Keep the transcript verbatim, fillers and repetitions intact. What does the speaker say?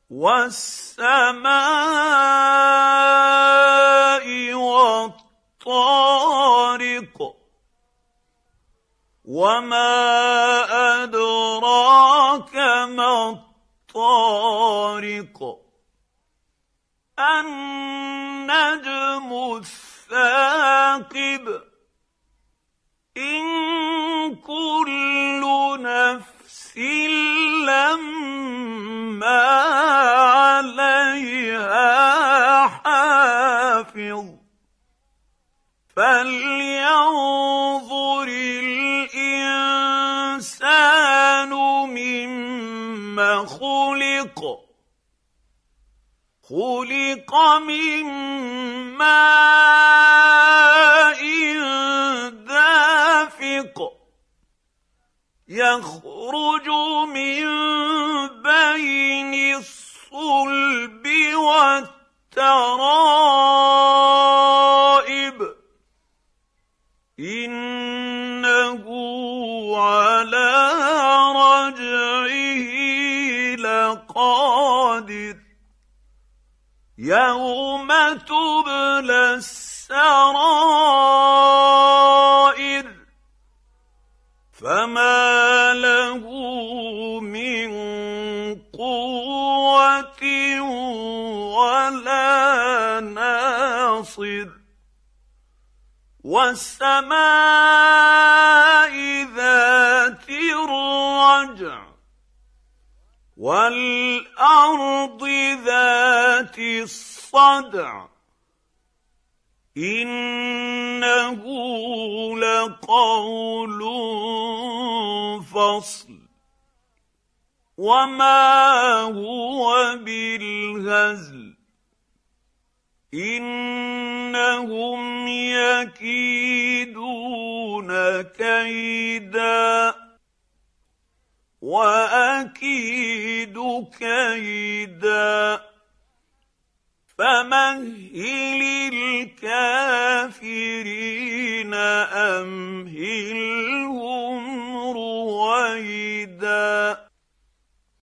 وَالسَّمَاءِ وَالطَّارِقِ. وَمَا أَدْرَاكَ مَا الطَّارِقُ. النَّجْمُ الثَّاقِبُ. إِن كُلُّ نَفْسٍ لَّمَّا عَلَيْهَا حَافِظٌ. فَلْيَنظُرِ الْإِنسَانُ مِمَّ خُلِقَ. خُلِقَ مِن مَّاءٍ دَافِقٍ يَخْرُجُ مِن بَيْنِ الصُّلْبِ وَالتَّرَائِبِ. إِنَّهُ عَلَىٰ رَجْعِهِ لَقَادِرٌ. يَوْمَ تُبْلَى السَّرَائِرُ. فَمَا لَهُ مِن قُوَّةٍ وَلَا نَاصِرٍ. وَالسَّمَاءِ ذَاتِ الرَّجْعِ. وَالْأَرْضِ ذَاتِ الصَّدْعِ. إِنَّهُ لَقَوْلٌ فَصْلٌ. وَمَا هُوَ بِالْهَزْلِ. إِنَّهُمْ يَكِيدُونَ كَيْدًا وَأَكِيدُ كَيْدًا. فَمَهِّلِ الْكَافِرِينَ